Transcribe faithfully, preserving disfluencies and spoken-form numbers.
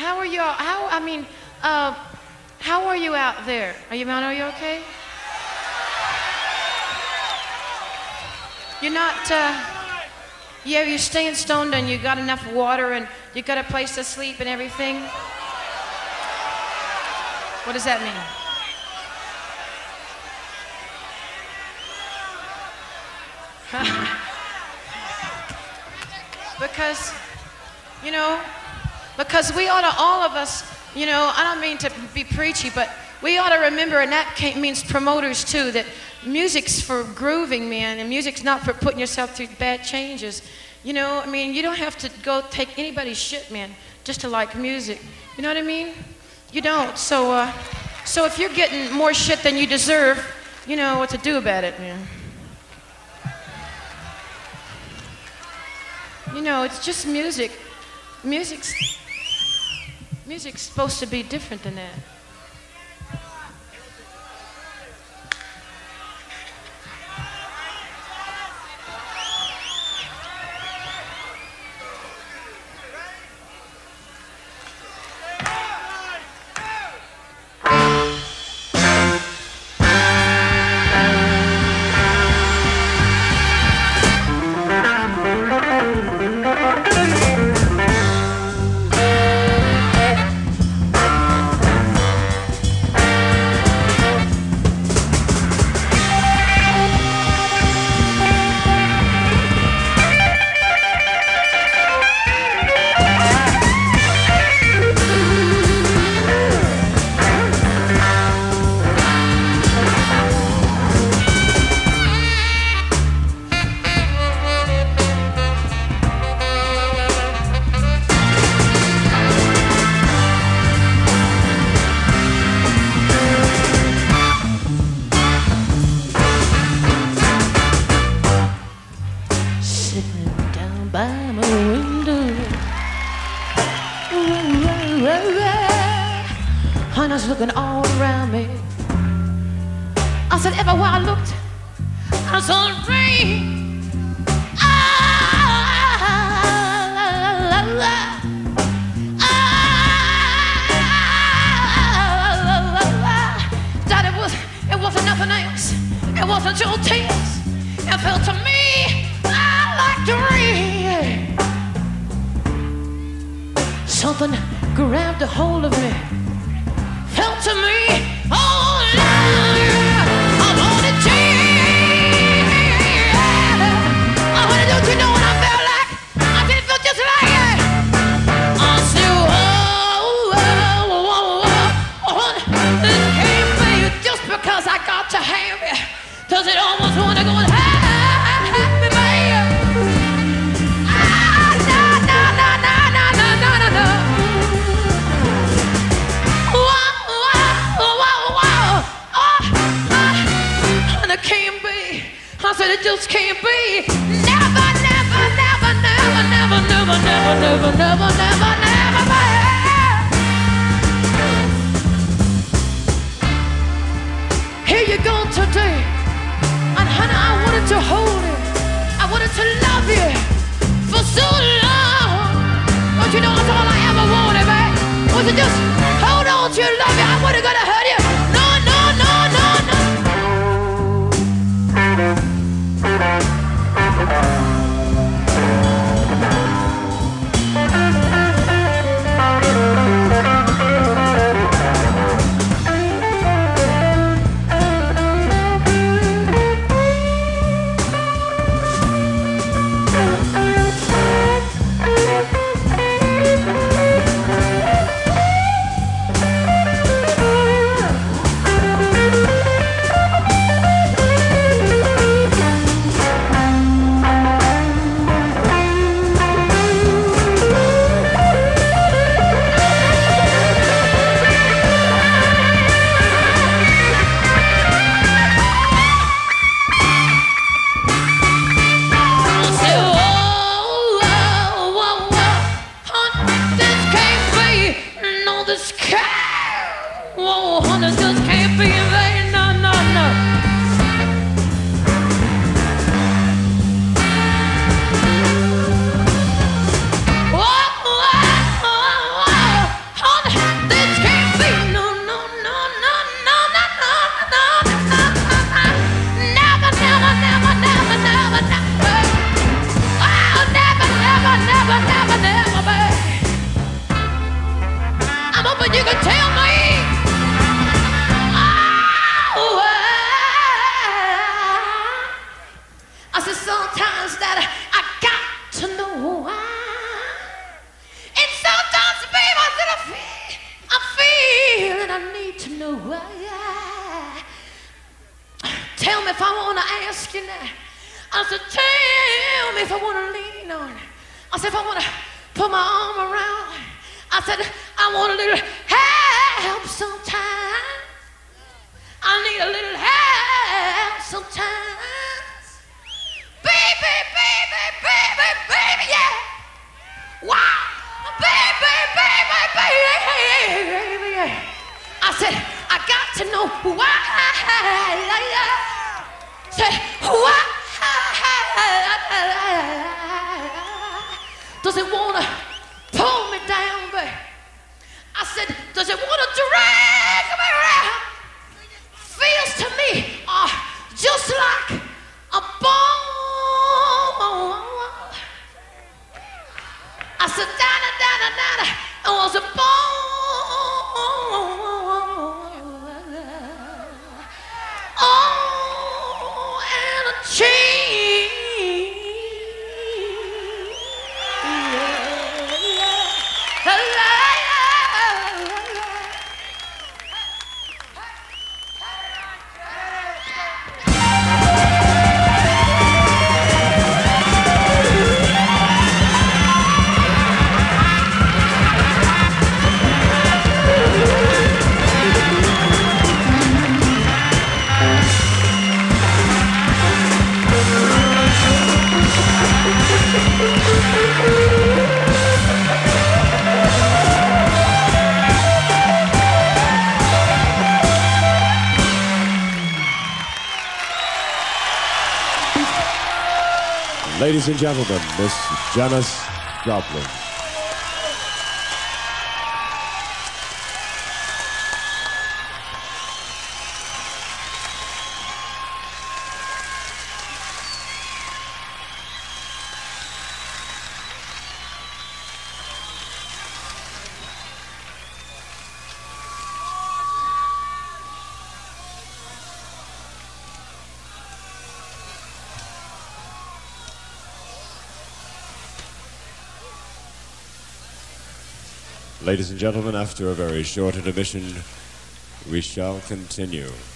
how are you? all- How I mean, uh, how are you out there? Are you, man? Are you okay? You're not. Uh, yeah, you're staying stoned, and you got enough water, and you got a place to sleep, and everything. What does that mean? Because, you know, because we ought to, all of us, you know, I don't mean to be preachy, but we ought to remember, and that ca- means promoters too, that music's for grooving, man, and music's not for putting yourself through bad changes. You know, I mean, you don't have to go take anybody's shit, man, just to like music. You know what I mean? You don't. So, uh, so if you're getting more shit than you deserve, you know what to do about it, man. You know, it's just music. Music's, music's supposed to be different than that. Honey's looking all around me. I said, everywhere I looked, I saw the rain. Ah, la, la, la. Ah, la, la, la. That it was, it wasn't nothing else. It wasn't your tears. It felt to me like the rain. Something grabbed a hold of me. Felt to me, oh Lord, I wanted to, I wanted to, you know what I felt like? I did feel just like it. I said, oh, oh, oh, oh, oh, it can't be just because I got to have it. Does it almost want to go and have me, baby? Ah, no, no, no, no, no, no, no, no. Can't be. I said it just can't be. Never, never, never, never, never, never, never, never, never, never, never, never. Here you go today, and honey, I wanted to hold you. I wanted to love you for so long. But you know that's all I ever wanted, man. Was to just hold on to you, love you. I wasn't gonna hurt you. No, no, no, no, no. hoping you can tell me. Oh, I said sometimes that I got to know why. And sometimes, baby, I said I feel, I feel that I need to know why. Tell me if I want to ask you now. I said, tell me if I want to lean on. I said, if I want to put my arm around. I said, I want a little help sometimes. I need a little help sometimes. Baby, baby, baby, baby, yeah. Wow. Baby, baby, baby, baby, yeah. I said, I got to know why. Say, why does it want to pull me down, babe? I said, does it want to drag me around? Feels to me uh, just like a bone. I said, da-da, da-da, da-da, it was a bone. Oh, and a chain. Ladies and gentlemen, Miss Janis Joplin. Ladies and gentlemen, after a very short intermission, we shall continue.